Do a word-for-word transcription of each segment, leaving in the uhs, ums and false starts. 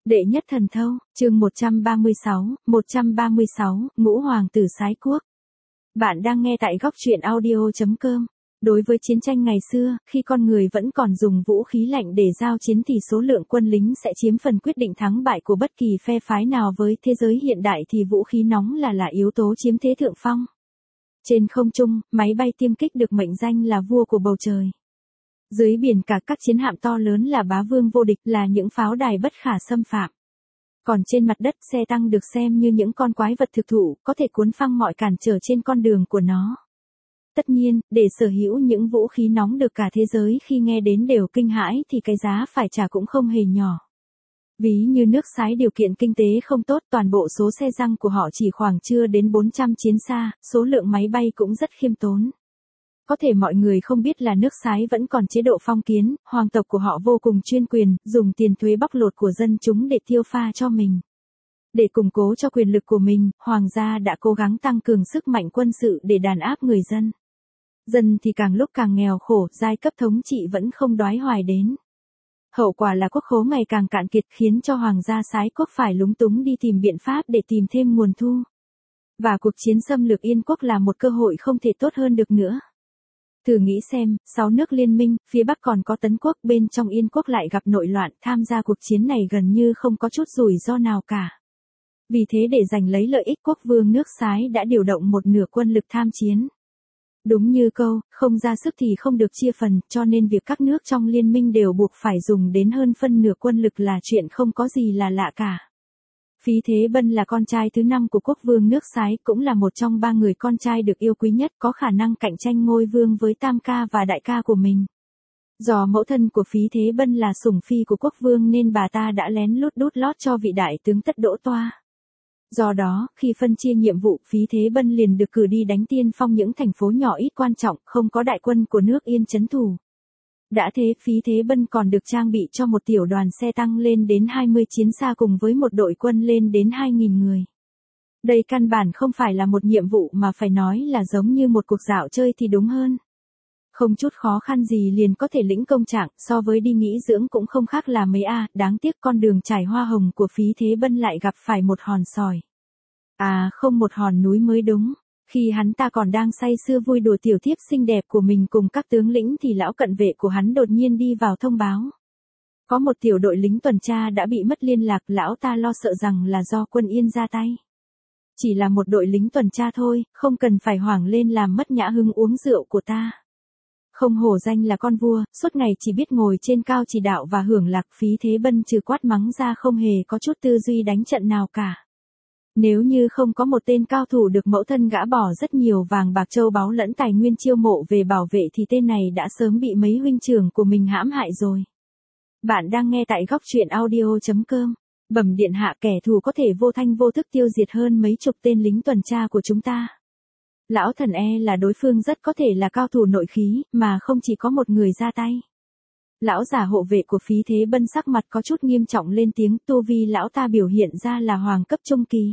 Đệ nhất thần thâu, chương một trăm ba mươi sáu, một trăm ba mươi sáu, Ngũ Hoàng tử Sái Quốc. Bạn đang nghe tại góc truyện audio chấm com. Đối với chiến tranh ngày xưa, khi con người vẫn còn dùng vũ khí lạnh để giao chiến thì số lượng quân lính sẽ chiếm phần quyết định thắng bại của bất kỳ phe phái nào. Với thế giới hiện đại thì vũ khí nóng là là yếu tố chiếm thế thượng phong. Trên không trung, máy bay tiêm kích được mệnh danh là vua của bầu trời. Dưới biển cả các chiến hạm to lớn là bá vương vô địch, là những pháo đài bất khả xâm phạm. Còn trên mặt đất, xe tăng được xem như những con quái vật thực thụ, có thể cuốn phăng mọi cản trở trên con đường của nó. Tất nhiên, để sở hữu những vũ khí nóng được cả thế giới khi nghe đến đều kinh hãi thì cái giá phải trả cũng không hề nhỏ. Ví như nước Sái điều kiện kinh tế không tốt, toàn bộ số xe tăng của họ chỉ khoảng chưa đến bốn trăm chiến xa, số lượng máy bay cũng rất khiêm tốn. Có thể mọi người không biết là nước Sái vẫn còn chế độ phong kiến, hoàng tộc của họ vô cùng chuyên quyền, dùng tiền thuế bóc lột của dân chúng để tiêu pha cho mình. Để củng cố cho quyền lực của mình, hoàng gia đã cố gắng tăng cường sức mạnh quân sự để đàn áp người dân. Dân thì càng lúc càng nghèo khổ, giai cấp thống trị vẫn không đoái hoài đến. Hậu quả là quốc khố ngày càng cạn kiệt, khiến cho hoàng gia Sái Quốc phải lúng túng đi tìm biện pháp để tìm thêm nguồn thu. Và cuộc chiến xâm lược Yên quốc là một cơ hội không thể tốt hơn được nữa. Thử nghĩ xem, sáu nước liên minh, phía Bắc còn có Tấn quốc, bên trong Yên quốc lại gặp nội loạn, tham gia cuộc chiến này gần như không có chút rủi ro nào cả. Vì thế để giành lấy lợi ích, quốc vương nước Sái đã điều động một nửa quân lực tham chiến. Đúng như câu, không ra sức thì không được chia phần, cho nên việc các nước trong liên minh đều buộc phải dùng đến hơn phân nửa quân lực là chuyện không có gì là lạ cả. Phí Thế Bân là con trai thứ năm của quốc vương nước Sái, cũng là một trong ba người con trai được yêu quý nhất, có khả năng cạnh tranh ngôi vương với tam ca và đại ca của mình. Do mẫu thân của Phí Thế Bân là sủng phi của quốc vương nên bà ta đã lén lút đút lót cho vị đại tướng Tất Đỗ Toa. Do đó, khi phân chia nhiệm vụ, Phí Thế Bân liền được cử đi đánh tiên phong những thành phố nhỏ ít quan trọng, không có đại quân của nước Yên trấn thủ. Đã thế, Phí Thế Bân còn được trang bị cho một tiểu đoàn xe tăng lên đến hai mươi chiến xa cùng với một đội quân lên đến hai nghìn người. Đây căn bản không phải là một nhiệm vụ mà phải nói là giống như một cuộc dạo chơi thì đúng hơn. Không chút khó khăn gì liền có thể lĩnh công trạng, so với đi nghỉ dưỡng cũng không khác là mấy a, à, đáng tiếc con đường trải hoa hồng của Phí Thế Bân lại gặp phải một hòn sỏi. À, không, một hòn núi mới đúng. Khi hắn ta còn đang say sưa vui đùa tiểu thiếp xinh đẹp của mình cùng các tướng lĩnh thì lão cận vệ của hắn đột nhiên đi vào thông báo. Có một tiểu đội lính tuần tra đã bị mất liên lạc, lão ta lo sợ rằng là do quân Yên ra tay. Chỉ là một đội lính tuần tra thôi, không cần phải hoảng lên làm mất nhã hứng uống rượu của ta. Không hổ danh là con vua, suốt ngày chỉ biết ngồi trên cao chỉ đạo và hưởng lạc. Phí Thế Bân trừ quát mắng ra không hề có chút tư duy đánh trận nào cả. Nếu như không có một tên cao thủ được mẫu thân gã bỏ rất nhiều vàng bạc châu báu lẫn tài nguyên chiêu mộ về bảo vệ thì tên này đã sớm bị mấy huynh trưởng của mình hãm hại rồi. Bạn đang nghe tại góc truyện audio chấm com. Bẩm điện hạ, kẻ thù có thể vô thanh vô thức tiêu diệt hơn mấy chục tên lính tuần tra của chúng ta. Lão thần e là đối phương rất có thể là cao thủ nội khí, mà không chỉ có một người ra tay. Lão giả hộ vệ của Phí Thế Bân sắc mặt có chút nghiêm trọng lên tiếng, tu vi lão ta biểu hiện ra là hoàng cấp trung kỳ.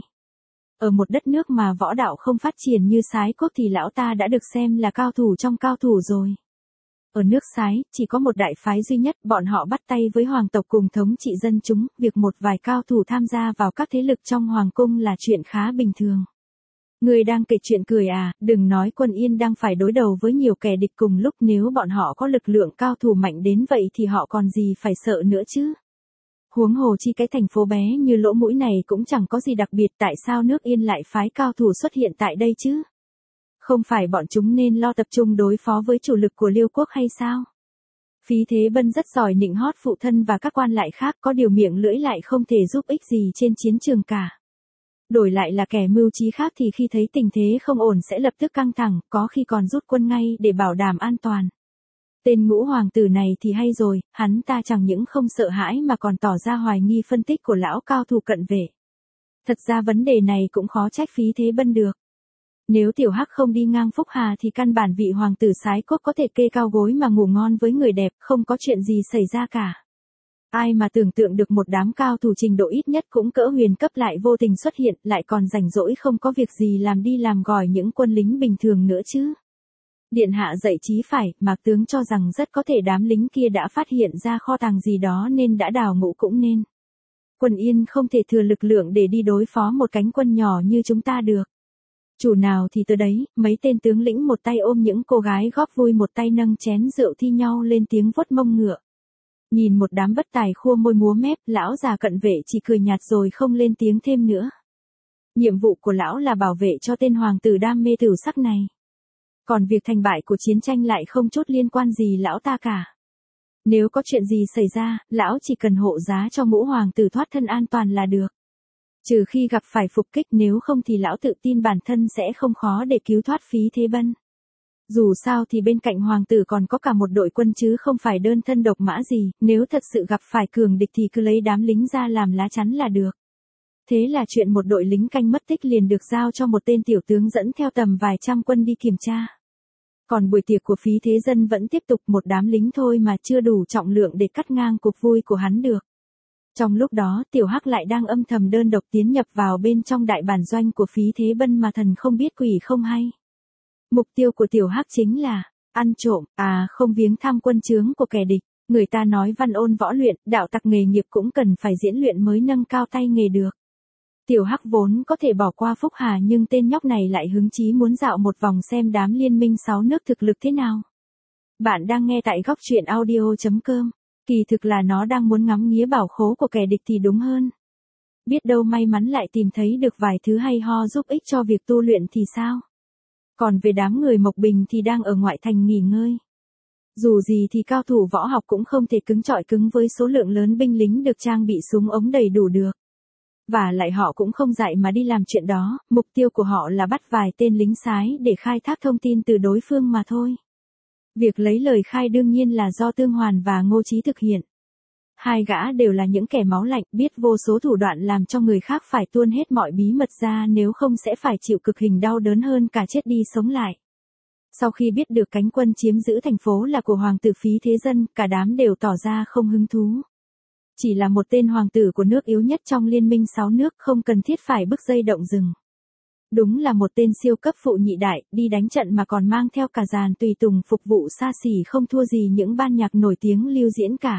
Ở một đất nước mà võ đạo không phát triển như Sái Quốc thì lão ta đã được xem là cao thủ trong cao thủ rồi. Ở nước Sái, chỉ có một đại phái duy nhất, bọn họ bắt tay với hoàng tộc cùng thống trị dân chúng, việc một vài cao thủ tham gia vào các thế lực trong hoàng cung là chuyện khá bình thường. Người đang kể chuyện cười à, đừng nói quân Yên đang phải đối đầu với nhiều kẻ địch cùng lúc, nếu bọn họ có lực lượng cao thủ mạnh đến vậy thì họ còn gì phải sợ nữa chứ. Huống hồ chi cái thành phố bé như lỗ mũi này cũng chẳng có gì đặc biệt, tại sao nước Yên lại phái cao thủ xuất hiện tại đây chứ? Không phải bọn chúng nên lo tập trung đối phó với chủ lực của Liêu quốc hay sao? Phí Thế Bân rất giỏi nịnh hót phụ thân và các quan lại khác, có điều miệng lưỡi lại không thể giúp ích gì trên chiến trường cả. Đổi lại là kẻ mưu trí khác thì khi thấy tình thế không ổn sẽ lập tức căng thẳng, có khi còn rút quân ngay để bảo đảm an toàn. Tên Ngũ Hoàng tử này thì hay rồi, hắn ta chẳng những không sợ hãi mà còn tỏ ra hoài nghi phân tích của lão cao thủ cận vệ. Thật ra vấn đề này cũng khó trách Phí Thế Bân được. Nếu tiểu hắc không đi ngang Phúc Hà thì căn bản vị hoàng tử Sái Quốc có thể kê cao gối mà ngủ ngon với người đẹp, không có chuyện gì xảy ra cả. Ai mà tưởng tượng được một đám cao thủ trình độ ít nhất cũng cỡ huyền cấp lại vô tình xuất hiện, lại còn rảnh rỗi không có việc gì làm đi làm gỏi những quân lính bình thường nữa chứ. Điện hạ dạy trí phải, Mạc tướng cho rằng rất có thể đám lính kia đã phát hiện ra kho tàng gì đó nên đã đào ngũ cũng nên. Quân Yên không thể thừa lực lượng để đi đối phó một cánh quân nhỏ như chúng ta được. Chủ nào thì tới đấy, mấy tên tướng lĩnh một tay ôm những cô gái góp vui một tay nâng chén rượu thi nhau lên tiếng vuốt mông ngựa. Nhìn một đám bất tài khua môi múa mép, lão già cận vệ chỉ cười nhạt rồi không lên tiếng thêm nữa. Nhiệm vụ của lão là bảo vệ cho tên hoàng tử đam mê tửu sắc này. Còn việc thành bại của chiến tranh lại không chút liên quan gì lão ta cả. Nếu có chuyện gì xảy ra, lão chỉ cần hộ giá cho ngũ hoàng tử thoát thân an toàn là được. Trừ khi gặp phải phục kích, nếu không thì lão tự tin bản thân sẽ không khó để cứu thoát Phí Thế Bân. Dù sao thì bên cạnh hoàng tử còn có cả một đội quân chứ không phải đơn thân độc mã gì, nếu thật sự gặp phải cường địch thì cứ lấy đám lính ra làm lá chắn là được. Thế là chuyện một đội lính canh mất tích liền được giao cho một tên tiểu tướng dẫn theo tầm vài trăm quân đi kiểm tra. Còn buổi tiệc của Phí Thế Dân vẫn tiếp tục, một đám lính thôi mà chưa đủ trọng lượng để cắt ngang cuộc vui của hắn được. Trong lúc đó Tiểu Hắc lại đang âm thầm đơn độc tiến nhập vào bên trong đại bản doanh của Phí Thế Bân mà thần không biết quỷ không hay. Mục tiêu của Tiểu Hắc chính là ăn trộm, à không viếng thăm quân trướng của kẻ địch. Người ta nói văn ôn võ luyện, đạo tặc nghề nghiệp cũng cần phải diễn luyện mới nâng cao tay nghề được. Tiểu Hắc vốn có thể bỏ qua Phúc Hà nhưng tên nhóc này lại hứng chí muốn dạo một vòng xem đám liên minh sáu nước thực lực thế nào. Bạn đang nghe tại góc truyện audio chấm com. Kỳ thực là nó đang muốn ngắm nghía bảo khố của kẻ địch thì đúng hơn. Biết đâu may mắn lại tìm thấy được vài thứ hay ho giúp ích cho việc tu luyện thì sao? Còn về đám người Mộc Bình thì đang ở ngoại thành nghỉ ngơi. Dù gì thì cao thủ võ học cũng không thể cứng chọi cứng với số lượng lớn binh lính được trang bị súng ống đầy đủ được. Và lại họ cũng không dạy mà đi làm chuyện đó, mục tiêu của họ là bắt vài tên lính sái để khai thác thông tin từ đối phương mà thôi. Việc lấy lời khai đương nhiên là do Tương Hoàn và Ngô Chí thực hiện. Hai gã đều là những kẻ máu lạnh, biết vô số thủ đoạn làm cho người khác phải tuôn hết mọi bí mật ra, nếu không sẽ phải chịu cực hình đau đớn hơn cả chết đi sống lại. Sau khi biết được cánh quân chiếm giữ thành phố là của hoàng tử Phí Thế Dân, cả đám đều tỏ ra không hứng thú. Chỉ là một tên hoàng tử của nước yếu nhất trong liên minh sáu nước, không cần thiết phải bứt dây động rừng. Đúng là một tên siêu cấp phụ nhị đại, đi đánh trận mà còn mang theo cả dàn tùy tùng phục vụ xa xỉ không thua gì những ban nhạc nổi tiếng lưu diễn cả.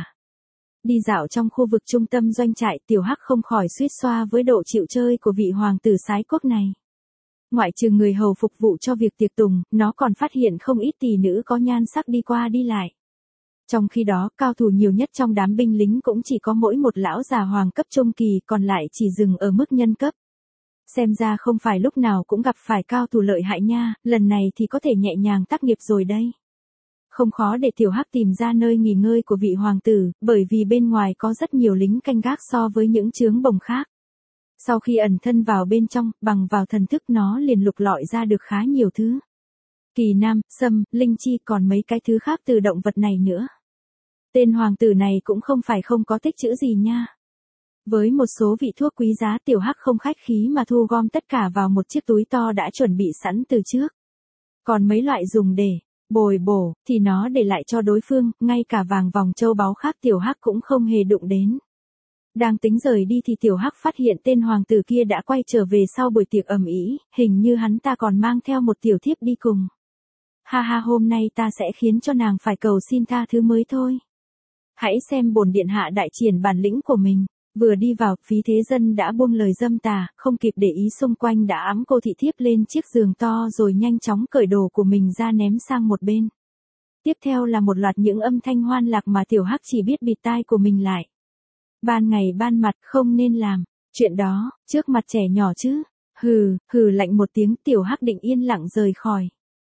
Đi dạo trong khu vực trung tâm doanh trại, Tiểu Hắc không khỏi suýt xoa với độ chịu chơi của vị hoàng tử sái quốc này. Ngoại trừ người hầu phục vụ cho việc tiệc tùng, nó còn phát hiện không ít tỷ nữ có nhan sắc đi qua đi lại. Trong khi đó, cao thủ nhiều nhất trong đám binh lính cũng chỉ có mỗi một lão già hoàng cấp trung kỳ, còn lại chỉ dừng ở mức nhân cấp. Xem ra không phải lúc nào cũng gặp phải cao thủ lợi hại nha, lần này thì có thể nhẹ nhàng tác nghiệp rồi đây. Không khó để Tiểu Hắc tìm ra nơi nghỉ ngơi của vị hoàng tử, bởi vì bên ngoài có rất nhiều lính canh gác so với những trướng bồng khác. Sau khi ẩn thân vào bên trong, bằng vào thần thức nó liền lục lọi ra được khá nhiều thứ. Kỳ nam, sâm, linh chi, còn mấy cái thứ khác từ động vật này nữa. Tên hoàng tử này cũng không phải không có tích trữ gì nha. Với một số vị thuốc quý giá, Tiểu Hắc không khách khí mà thu gom tất cả vào một chiếc túi to đã chuẩn bị sẵn từ trước. Còn mấy loại dùng để bồi bổ thì nó để lại cho đối phương, ngay cả vàng vòng châu báu khác Tiểu Hắc cũng không hề đụng đến. Đang tính rời đi thì Tiểu Hắc phát hiện tên hoàng tử kia đã quay trở về sau buổi tiệc ầm ĩ, hình như hắn ta còn mang theo một tiểu thiếp đi cùng. Ha ha, hôm nay ta sẽ khiến cho nàng phải cầu xin tha thứ mới thôi. Hãy xem bổn điện hạ đại triển bản lĩnh của mình. Vừa đi vào, Phí Thế Dân đã buông lời dâm tà, không kịp để ý xung quanh đã ẵm cô thị thiếp lên chiếc giường to rồi nhanh chóng cởi đồ của mình ra ném sang một bên. Tiếp theo là một loạt những âm thanh hoan lạc mà Tiểu Hắc chỉ biết bịt tai của mình lại. Ban ngày ban mặt không nên làm chuyện đó, trước mặt trẻ nhỏ chứ. Hừ, hừ lạnh một tiếng, Tiểu Hắc định yên lặng rời khỏi.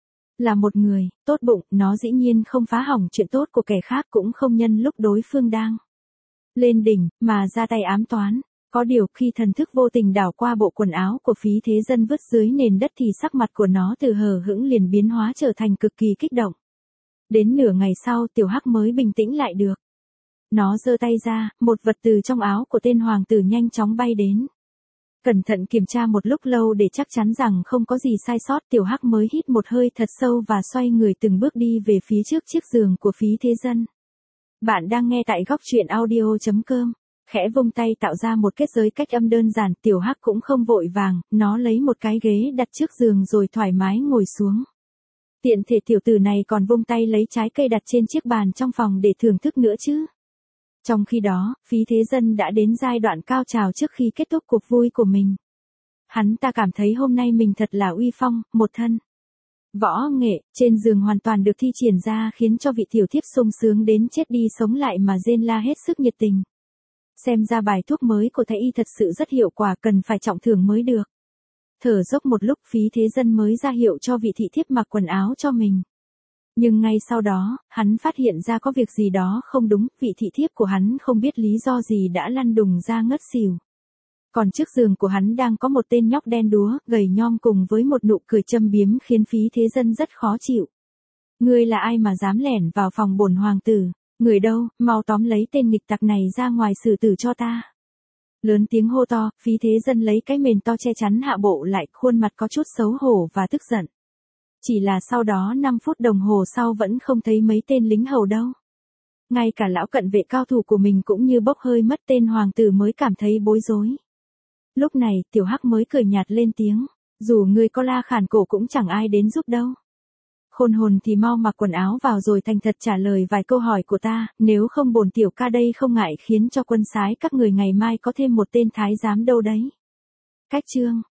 Là một người tốt bụng, nó dĩ nhiên không phá hỏng chuyện tốt của kẻ khác, cũng không nhân lúc đối phương đang lên đỉnh mà ra tay ám toán. Có điều khi thần thức vô tình đảo qua bộ quần áo của Phí Thế Dân vứt dưới nền đất thì sắc mặt của nó từ hờ hững liền biến hóa trở thành cực kỳ kích động. Đến nửa ngày sau Tiểu Hắc mới bình tĩnh lại được. Nó giơ tay ra, một vật từ trong áo của tên hoàng tử nhanh chóng bay đến. Cẩn thận kiểm tra một lúc lâu để chắc chắn rằng không có gì sai sót, Tiểu Hắc mới hít một hơi thật sâu và xoay người từng bước đi về phía trước chiếc giường của Phí Thế Dân. Bạn đang nghe tại góc truyện audio chấm com. Khẽ vung tay tạo ra một kết giới cách âm đơn giản, Tiểu Hắc cũng không vội vàng, nó lấy một cái ghế đặt trước giường rồi thoải mái ngồi xuống. Tiện thể tiểu tử này còn vung tay lấy trái cây đặt trên chiếc bàn trong phòng để thưởng thức nữa chứ. Trong khi đó, Phí Thế Dân đã đến giai đoạn cao trào trước khi kết thúc cuộc vui của mình. Hắn ta cảm thấy hôm nay mình thật là uy phong, một thân võ nghệ, trên giường hoàn toàn được thi triển ra khiến cho vị tiểu thiếp sung sướng đến chết đi sống lại mà rên la hết sức nhiệt tình. Xem ra bài thuốc mới của thái y thật sự rất hiệu quả, cần phải trọng thưởng mới được. Thở dốc một lúc Phí Thế Dân mới ra hiệu cho vị thị thiếp mặc quần áo cho mình. Nhưng ngay sau đó, hắn phát hiện ra có việc gì đó không đúng, vị thị thiếp của hắn không biết lý do gì đã lăn đùng ra ngất xỉu. Còn trước giường của hắn đang có một tên nhóc đen đúa, gầy nhom cùng với một nụ cười châm biếm khiến Phí Thế Dân rất khó chịu. Ngươi là ai mà dám lẻn vào phòng bổn hoàng tử? Người đâu, mau tóm lấy tên nghịch tặc này ra ngoài xử tử cho ta. Lớn tiếng hô to, Phí Thế Dân lấy cái mền to che chắn hạ bộ lại, khuôn mặt có chút xấu hổ và tức giận. Chỉ là sau đó năm phút đồng hồ sau vẫn không thấy mấy tên lính hầu đâu. Ngay cả lão cận vệ cao thủ của mình cũng như bốc hơi mất, tên hoàng tử mới cảm thấy bối rối. Lúc này, tiểu hắc mới cười nhạt lên tiếng, dù ngươi có la khản cổ cũng chẳng ai đến giúp đâu. Khôn hồn thì mau mặc quần áo vào rồi thành thật trả lời vài câu hỏi của ta, nếu không bổn tiểu ca đây không ngại khiến cho quân sái các người ngày mai có thêm một tên thái giám đâu đấy. Cách chương